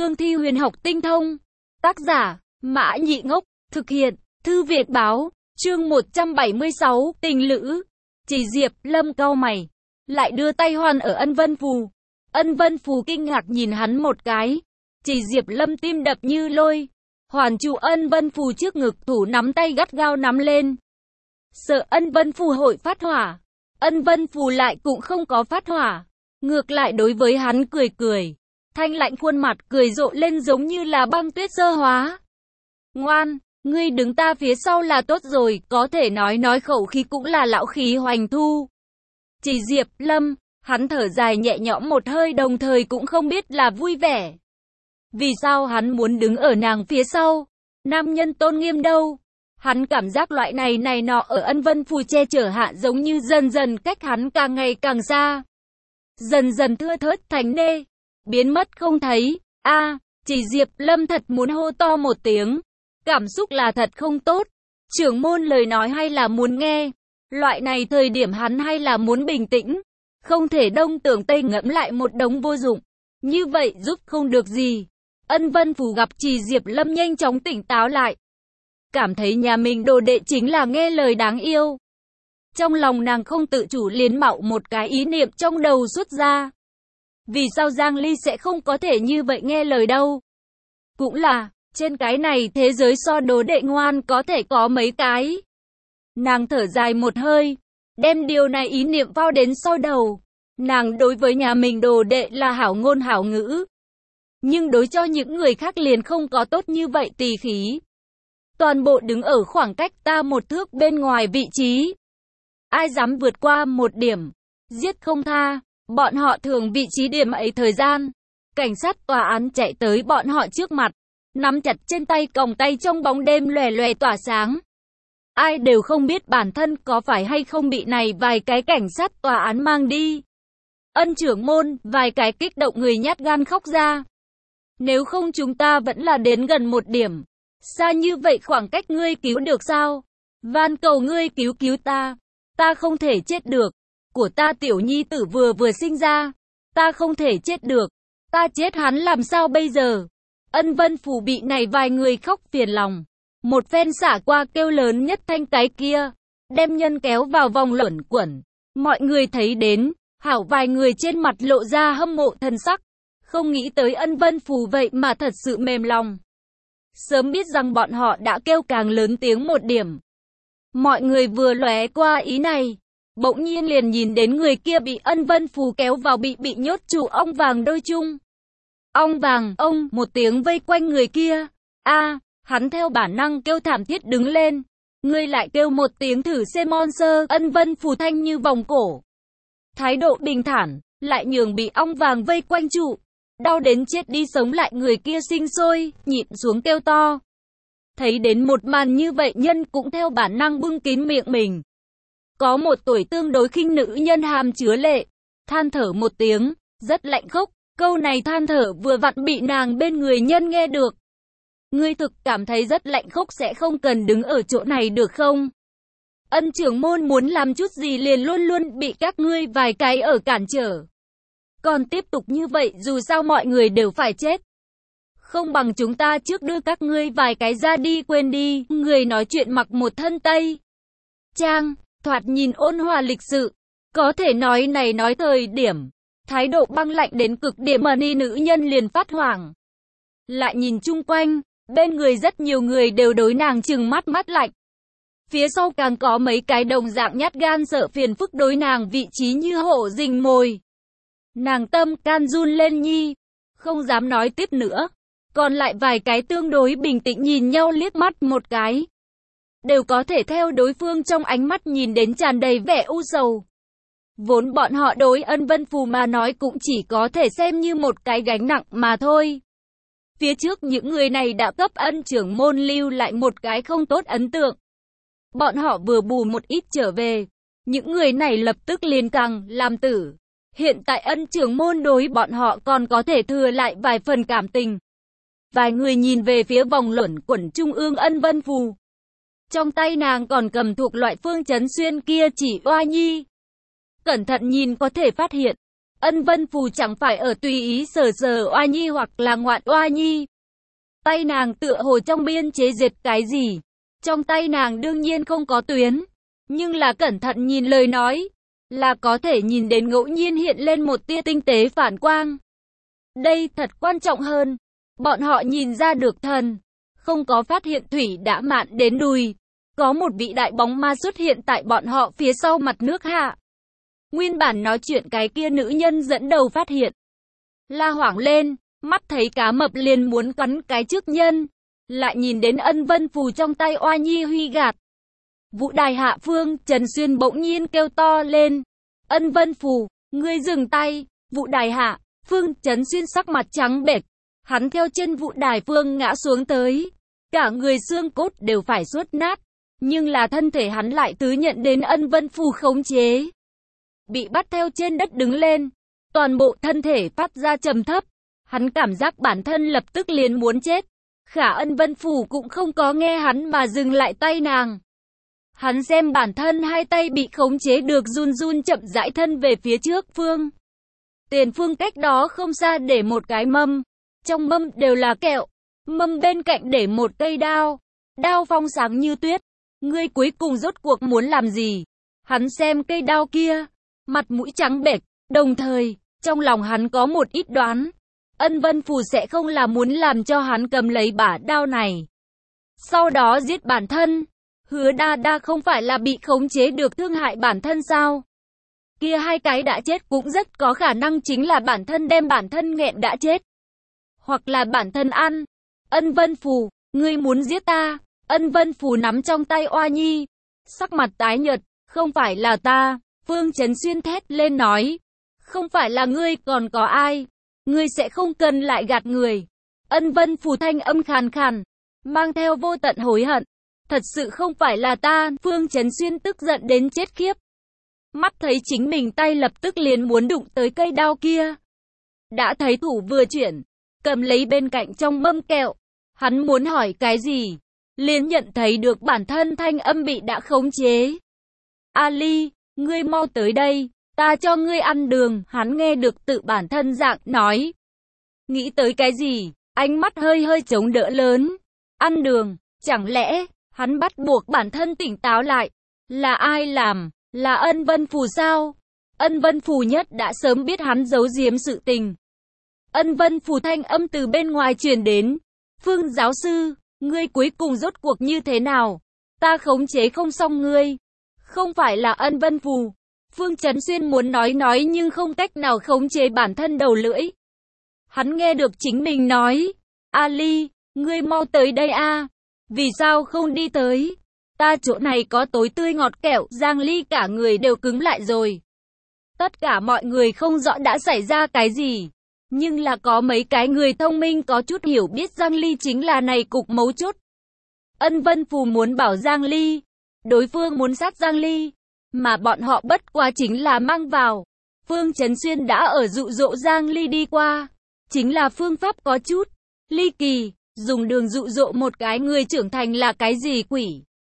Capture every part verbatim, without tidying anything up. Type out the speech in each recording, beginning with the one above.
cương thi huyền học tinh thông. Tác giả, Mã Nhị Ngốc, thực hiện, Thư Việt Báo, chương một trăm bảy mươi sáu, tình lữ. Chỉ Diệp Lâm cau mày, lại đưa tay hoàn ở Ân Vân Phù. Ân Vân Phù kinh ngạc nhìn hắn một cái. Chỉ Diệp Lâm tim đập như lôi, hoàn trụ Ân Vân Phù trước ngực, thủ nắm tay gắt gao nắm lên. Sợ Ân Vân Phù hội phát hỏa. Ân Vân Phù lại cũng không có phát hỏa, ngược lại đối với hắn cười cười. Thanh lạnh khuôn mặt cười rộ lên giống như là băng tuyết sơ hóa. Ngoan, ngươi đứng ta phía sau là tốt rồi, có thể nói nói khẩu khí cũng là lão khí hoành thu. Chỉ Diệp Lâm, hắn thở dài nhẹ nhõm một hơi, đồng thời cũng không biết là vui vẻ. Vì sao hắn muốn đứng ở nàng phía sau? Nam nhân tôn nghiêm đâu? Hắn cảm giác loại này này nọ ở Ân Vân Phù che chở hạ giống như dần dần cách hắn càng ngày càng xa. Dần dần thưa thớt thành nê, biến mất không thấy. A, à, Chỉ Diệp Lâm thật muốn hô to một tiếng. Cảm xúc là thật không tốt. Trưởng môn lời nói hay là muốn nghe? Loại này thời điểm hắn hay là muốn bình tĩnh. Không thể đông tưởng tây ngẫm lại một đống vô dụng. Như vậy giúp không được gì. Ân Vân Phù gặp Chỉ Diệp Lâm nhanh chóng tỉnh táo lại. Cảm thấy nhà mình đồ đệ chính là nghe lời đáng yêu. Trong lòng nàng không tự chủ liền mạo một cái ý niệm trong đầu xuất ra. Vì sao Giang Ly sẽ không có thể như vậy nghe lời đâu? Cũng là, trên cái này thế giới so đồ đệ ngoan có thể có mấy cái. Nàng thở dài một hơi, đem điều này ý niệm vào đến sau đầu. Nàng đối với nhà mình đồ đệ là hảo ngôn hảo ngữ. Nhưng đối cho những người khác liền không có tốt như vậy tỳ khí. Toàn bộ đứng ở khoảng cách ta một thước bên ngoài vị trí. Ai dám vượt qua một điểm, giết không tha. Bọn họ thường vị trí điểm ấy thời gian. Cảnh sát tòa án chạy tới bọn họ trước mặt, nắm chặt trên tay còng tay trong bóng đêm lòe lòe tỏa sáng. Ai đều không biết bản thân có phải hay không bị này vài cái cảnh sát tòa án mang đi. Ân trưởng môn, vài cái kích động người nhát gan khóc ra. Nếu không chúng ta vẫn là đến gần một điểm. Xa như vậy khoảng cách ngươi cứu được sao? Van cầu ngươi cứu cứu ta. Ta không thể chết được. Của ta tiểu nhi tử vừa vừa sinh ra. Ta không thể chết được. Ta chết hắn làm sao bây giờ? Ân Vân Phù bị này vài người khóc phiền lòng. Một phen xả qua kêu lớn nhất thanh cái kia. Đem nhân kéo vào vòng luẩn quẩn. Mọi người thấy đến. Hảo vài người trên mặt lộ ra hâm mộ thần sắc. Không nghĩ tới Ân Vân Phù vậy mà thật sự mềm lòng. Sớm biết rằng bọn họ đã kêu càng lớn tiếng một điểm. Mọi người vừa lóe qua ý này. Bỗng nhiên liền nhìn đến người kia bị Ân Vân Phù kéo vào bị bị nhốt trụ ong vàng đôi chung. Ong vàng, ông, một tiếng vây quanh người kia. A, à, hắn theo bản năng kêu thảm thiết đứng lên. Ngươi lại kêu một tiếng thử xem monster. Ân Vân Phù thanh như vòng cổ. Thái độ bình thản, lại nhường bị ong vàng vây quanh trụ. Đau đến chết đi sống lại người kia sinh sôi, nhịn xuống kêu to. Thấy đến một màn như vậy nhân cũng theo bản năng bưng kín miệng mình. Có một tuổi tương đối khinh nữ nhân hàm chứa lệ, than thở một tiếng, rất lạnh khốc, câu này than thở vừa vặn bị nàng bên người nhân nghe được. Ngươi thực cảm thấy rất lạnh khốc sẽ không cần đứng ở chỗ này được không? Ân trưởng môn muốn làm chút gì liền luôn luôn bị các ngươi vài cái ở cản trở. Còn tiếp tục như vậy dù sao mọi người đều phải chết. Không bằng chúng ta trước đưa các ngươi vài cái ra đi quên đi. Người nói chuyện mặc một thân tây trang, thoạt nhìn ôn hòa lịch sự. Có thể nói này nói thời điểm. Thái độ băng lạnh đến cực điểm mà ni nữ nhân liền phát hoảng. Lại nhìn chung quanh, bên người rất nhiều người đều đối nàng trừng mắt mắt lạnh. Phía sau càng có mấy cái đồng dạng nhát gan sợ phiền phức đối nàng vị trí như hổ rình mồi. Nàng tâm can run lên nhi, không dám nói tiếp nữa. Còn lại vài cái tương đối bình tĩnh nhìn nhau liếc mắt một cái. Đều có thể theo đối phương trong ánh mắt nhìn đến tràn đầy vẻ u sầu. Vốn bọn họ đối Ân Vân Phù mà nói cũng chỉ có thể xem như một cái gánh nặng mà thôi. Phía trước những người này đã cấp Ân trưởng môn lưu lại một cái không tốt ấn tượng. Bọn họ vừa bù một ít trở về. Những người này lập tức liền càng làm tử. Hiện tại Ân trưởng môn đối bọn họ còn có thể thừa lại vài phần cảm tình. Vài người nhìn về phía vòng luẩn quẩn trung ương Ân Vân Phù. Trong tay nàng còn cầm thuộc loại phương chấn xuyên kia chỉ oa nhi. Cẩn thận nhìn có thể phát hiện, Ân Vân Phù chẳng phải ở tùy ý sờ sờ oa nhi hoặc là ngoạn oa nhi. Tay nàng tựa hồ trong biên chế dệt cái gì. Trong tay nàng đương nhiên không có tuyến, nhưng là cẩn thận nhìn lời nói, là có thể nhìn đến ngẫu nhiên hiện lên một tia tinh tế phản quang. Đây thật quan trọng hơn, bọn họ nhìn ra được thần, không có phát hiện thủy đã mạn đến đùi. Có một vị đại bóng ma xuất hiện tại bọn họ phía sau mặt nước hạ. Nguyên bản nói chuyện cái kia nữ nhân dẫn đầu phát hiện. La hoảng lên, mắt thấy cá mập liền muốn cắn cái trước nhân. Lại nhìn đến Ân Vân Phù trong tay oa nhi huy gạt. Vũ đài hạ phương, Trần Xuyên bỗng nhiên kêu to lên. Ân Vân Phù, ngươi dừng tay. Vũ đài hạ, phương, Trần Xuyên sắc mặt trắng bệch. Hắn theo chân vũ đài phương ngã xuống tới. Cả người xương cốt đều phải ruốt nát. Nhưng là thân thể hắn lại tứ nhận đến Ân Vân Phù khống chế. Bị bắt theo trên đất đứng lên. Toàn bộ thân thể phát ra trầm thấp. Hắn cảm giác bản thân lập tức liền muốn chết. Khả Ân Vân Phù cũng không có nghe hắn mà dừng lại tay nàng. Hắn xem bản thân hai tay bị khống chế được run run chậm rãi thân về phía trước phương. Tiền phương cách đó không xa để một cái mâm. Trong mâm đều là kẹo. Mâm bên cạnh để một cây đao. Đao phong sáng như tuyết. Ngươi cuối cùng rốt cuộc muốn làm gì? Hắn xem cây đao kia. Mặt mũi trắng bệch. Đồng thời, trong lòng hắn có một ít đoán. Ân Vân Phù sẽ không là muốn làm cho hắn cầm lấy bả đao này. Sau đó giết bản thân. Hứa đa đa không phải là bị khống chế được thương hại bản thân sao? Kia hai cái đã chết cũng rất có khả năng chính là bản thân đem bản thân nghẹn đã chết. Hoặc là bản thân ăn. Ân Vân Phù, ngươi muốn giết ta. Ân Vân Phù nắm trong tay oa nhi. Sắc mặt tái nhợt, không phải là ta. Phương Trấn Xuyên thét lên nói. Không phải là ngươi còn có ai. Ngươi sẽ không cần lại gạt người. Ân Vân Phù thanh âm khàn khàn, mang theo vô tận hối hận. Thật sự không phải là ta. Phương Trấn Xuyên tức giận đến chết khiếp. Mắt thấy chính mình tay lập tức liền muốn đụng tới cây đao kia. Đã thấy thủ vừa chuyển, cầm lấy bên cạnh trong mâm kẹo. Hắn muốn hỏi cái gì, liền nhận thấy được bản thân thanh âm bị đã khống chế. Ali, ngươi mau tới đây, ta cho ngươi ăn đường. Hắn nghe được tự bản thân dạng nói. Nghĩ tới cái gì, ánh mắt hơi hơi chống đỡ lớn. Ăn đường, chẳng lẽ, hắn bắt buộc bản thân tỉnh táo lại. Là ai làm, là Ân Vân Phù sao? Ân Vân Phù nhất đã sớm biết hắn giấu giếm sự tình. Ân Vân Phù thanh âm từ bên ngoài truyền đến. Phương giáo sư, ngươi cuối cùng rốt cuộc như thế nào? Ta khống chế không xong ngươi. Không phải là Ân Vân Phù. Phương Trấn Xuyên muốn nói nói nhưng không cách nào khống chế bản thân đầu lưỡi. Hắn nghe được chính mình nói. Ali, ngươi mau tới đây a. Vì sao không đi tới? Ta chỗ này có tối tươi ngọt kẹo. Giang Ly cả người đều cứng lại rồi. Tất cả mọi người không rõ đã xảy ra cái gì. Nhưng là có mấy cái người thông minh có chút hiểu biết Giang Ly chính là này cục mấu chốt. Ân Vân Phù muốn bảo Giang Ly. Đối phương muốn sát Giang Ly. Mà bọn họ bất quá chính là mang vào. Phương Trấn Xuyên đã ở dụ dỗ Giang Ly đi qua. Chính là phương pháp có chút ly kỳ. Dùng đường dụ dỗ một cái người trưởng thành là cái gì quỷ?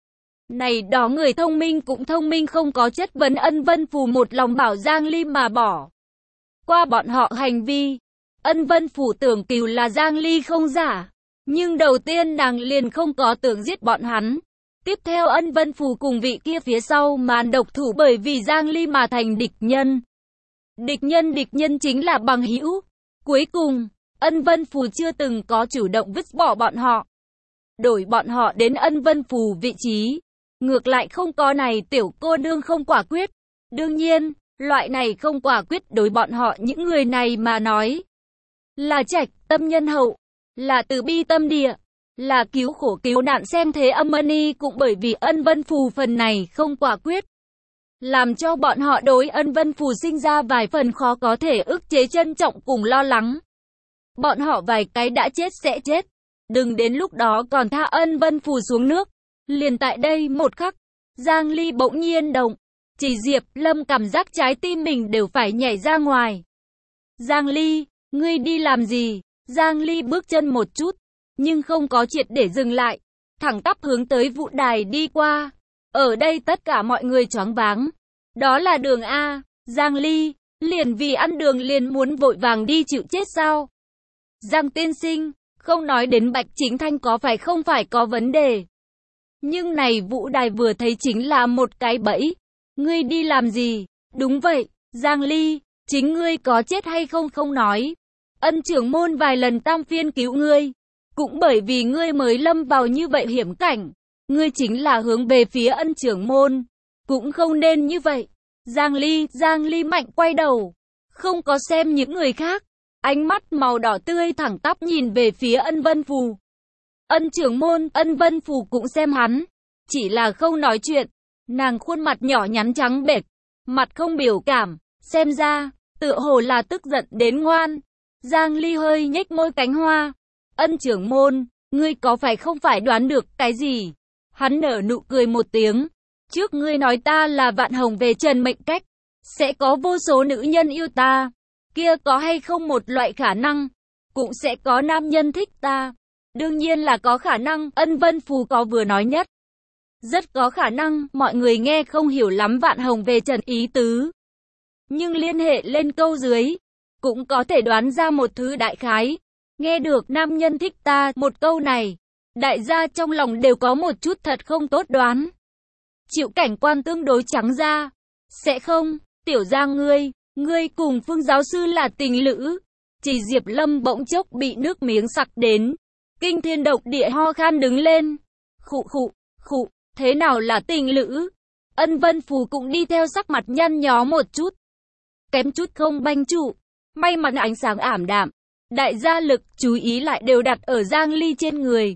Này đó người thông minh cũng thông minh không có chất vấn. Ân Vân Phù một lòng bảo Giang Ly mà bỏ qua bọn họ hành vi. Ân Vân Phù tưởng cừu là Giang Ly không giả. Nhưng đầu tiên nàng liền không có tưởng giết bọn hắn. Tiếp theo Ân Vân Phù cùng vị kia phía sau màn độc thủ bởi vì Giang Ly mà thành địch nhân. Địch nhân địch nhân chính là bằng hữu. Cuối cùng, Ân Vân Phù chưa từng có chủ động vứt bỏ bọn họ. Đổi bọn họ đến Ân Vân Phù vị trí. Ngược lại không có này tiểu cô nương không quả quyết. Đương nhiên, loại này không quả quyết đối bọn họ những người này mà nói. Là trạch tâm nhân hậu. Là từ bi tâm địa. Là cứu khổ cứu nạn xem thế âm ni cũng bởi vì Ân Vân Phù phần này không quả quyết. Làm cho bọn họ đối Ân Vân Phù sinh ra vài phần khó có thể ức chế trân trọng cùng lo lắng. Bọn họ vài cái đã chết sẽ chết. Đừng đến lúc đó còn tha Ân Vân Phù xuống nước. Liền tại đây một khắc, Giang Ly bỗng nhiên động. Chỉ Diệp Lâm cảm giác trái tim mình đều phải nhảy ra ngoài. Giang Ly, ngươi đi làm gì? Giang Ly bước chân một chút, nhưng không có triệt để dừng lại. Thẳng tắp hướng tới vũ đài đi qua. Ở đây tất cả mọi người choáng váng. Đó là đường A. Giang Ly, Liền vì ăn đường liền muốn vội vàng đi chịu chết sao? Giang tiên sinh, không nói đến Bạch Chính Thanh có phải không phải có vấn đề. Nhưng này Vũ Đài vừa thấy chính là một cái bẫy. Ngươi đi làm gì? Đúng vậy, Giang Ly, chính ngươi có chết hay không không nói. Ân trưởng môn vài lần tam phiên cứu ngươi. Cũng bởi vì ngươi mới lâm vào như vậy hiểm cảnh. Ngươi chính là hướng về phía ân trưởng môn. Cũng không nên như vậy. Giang Ly, Giang Ly mạnh quay đầu. Không có xem những người khác. Ánh mắt màu đỏ tươi thẳng tắp nhìn về phía ân vân phù. Ân trưởng môn, ân vân phù cũng xem hắn. Chỉ là không nói chuyện. Nàng khuôn mặt nhỏ nhắn trắng bệch. Mặt không biểu cảm. Xem ra, tựa hồ là tức giận đến ngoan. Giang Ly hơi nhếch môi cánh hoa. Ân trưởng môn, ngươi có phải không phải đoán được cái gì? Hắn nở nụ cười một tiếng. Trước ngươi nói ta là vạn hồng về trần mệnh cách. Sẽ có vô số nữ nhân yêu ta. Kia có hay không một loại khả năng? Cũng sẽ có nam nhân thích ta. Đương nhiên là có khả năng, ân vân phù có vừa nói nhất. Rất có khả năng, mọi người nghe không hiểu lắm vạn hồng về trần ý tứ. Nhưng liên hệ lên câu dưới, cũng có thể đoán ra một thứ đại khái. Nghe được nam nhân thích ta, một câu này, đại gia trong lòng đều có một chút thật không tốt đoán. Chịu cảnh quan tương đối trắng ra. Sẽ không, tiểu Giang ngươi, ngươi cùng Phương giáo sư là tình lữ. Chỉ Diệp Lâm bỗng chốc bị nước miếng sặc đến. Kinh thiên độc địa ho khan đứng lên. Khụ khụ, khụ, thế nào là tình lữ? Ân vân phù cũng đi theo sắc mặt nhăn nhó một chút. Kém chút không banh trụ. May mắn ánh sáng ảm đạm. Đại gia lực chú ý lại đều đặt ở Giang Ly trên người.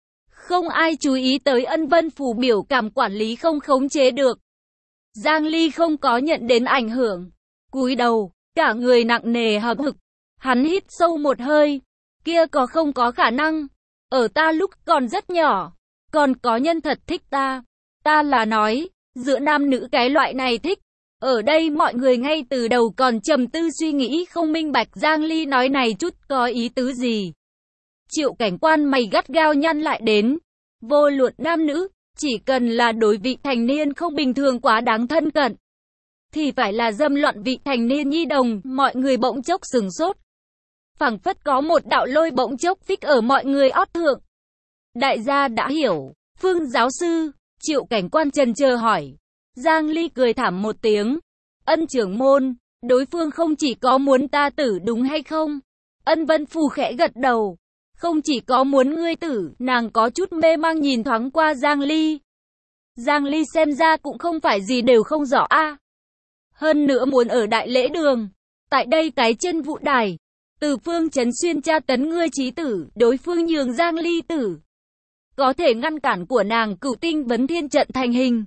Không ai chú ý tới ân vân phù biểu cảm quản lý không khống chế được. Giang Ly không có nhận đến ảnh hưởng. Cúi đầu, cả người nặng nề hậm hực. Hắn hít sâu một hơi. Kia có không có khả năng. Ở ta lúc còn rất nhỏ. Còn có nhân thật thích ta. Ta là nói, giữa nam nữ cái loại này thích. Ở đây mọi người ngay từ đầu còn trầm tư suy nghĩ không minh bạch Giang Ly nói này chút có ý tứ gì. Triệu cảnh quan mày gắt gao nhăn lại đến. Vô luận nam nữ, chỉ cần là đối vị thành niên không bình thường quá đáng thân cận. Thì phải là dâm loạn vị thành niên nhi đồng, mọi người bỗng chốc sừng sốt. Phảng phất có một đạo lôi bỗng chốc phích ở mọi người ót thượng. Đại gia đã hiểu, Phương giáo sư, Triệu cảnh quan trần chờ hỏi. Giang Ly cười thảm một tiếng. Ân trưởng môn, đối phương không chỉ có muốn ta tử đúng hay không? Ân vân phù khẽ gật đầu. Không chỉ có muốn ngươi tử, nàng có chút mê mang nhìn thoáng qua Giang Ly. Giang Ly xem ra cũng không phải gì đều không rõ a. À. Hơn nữa muốn ở đại lễ đường. Tại đây cái chân Vũ Đài. Từ phương Trấn Xuyên tra tấn ngươi chí tử, đối phương nhường Giang Ly tử. Có thể ngăn cản của nàng cửu tinh vấn thiên trận thành hình.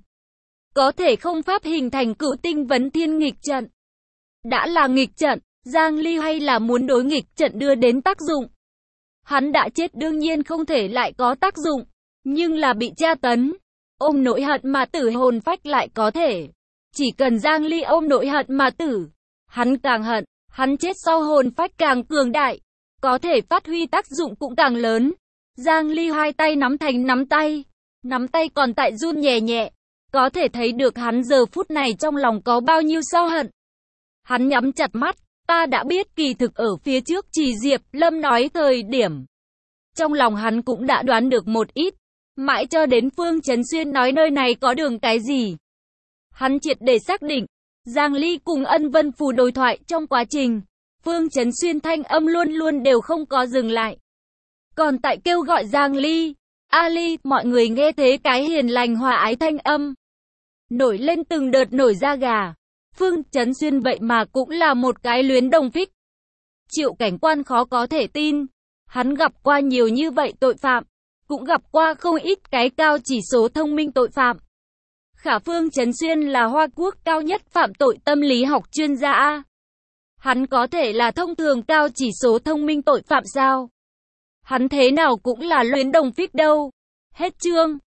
Có thể không pháp hình thành cửu tinh vấn thiên nghịch trận. Đã là nghịch trận, Giang Ly hay là muốn đối nghịch trận đưa đến tác dụng. Hắn đã chết đương nhiên không thể lại có tác dụng, nhưng là bị tra tấn. Ôm nỗi hận mà tử hồn phách lại có thể. Chỉ cần Giang Ly ôm nỗi hận mà tử, hắn càng hận, hắn chết sau hồn phách càng cường đại, có thể phát huy tác dụng cũng càng lớn. Giang Ly hai tay nắm thành nắm tay, nắm tay còn tại run nhẹ nhẹ, có thể thấy được hắn giờ phút này trong lòng có bao nhiêu sao hận. Hắn nhắm chặt mắt, ta đã biết kỳ thực ở phía trước Chỉ Diệp Lâm nói thời điểm. Trong lòng hắn cũng đã đoán được một ít, mãi cho đến Phương Trấn Xuyên nói nơi này có đường cái gì. Hắn triệt để xác định, Giang Ly cùng Ân Vân Phù đối thoại trong quá trình, Phương Trấn Xuyên thanh âm luôn luôn đều không có dừng lại. Còn tại kêu gọi Giang Ly, Ali, mọi người nghe thế cái hiền lành hòa ái thanh âm. Nổi lên từng đợt nổi da gà. Phương Trấn Xuyên vậy mà cũng là một cái luyến đồng phích. Triệu cảnh quan khó có thể tin. Hắn gặp qua nhiều như vậy tội phạm. Cũng gặp qua không ít cái cao chỉ số thông minh tội phạm. Khả Phương Trấn Xuyên là Hoa Quốc cao nhất phạm tội tâm lý học chuyên gia A. Hắn có thể là thông thường cao chỉ số thông minh tội phạm sao? Hắn thế nào cũng là luyến đồng phích đâu. Hết chương.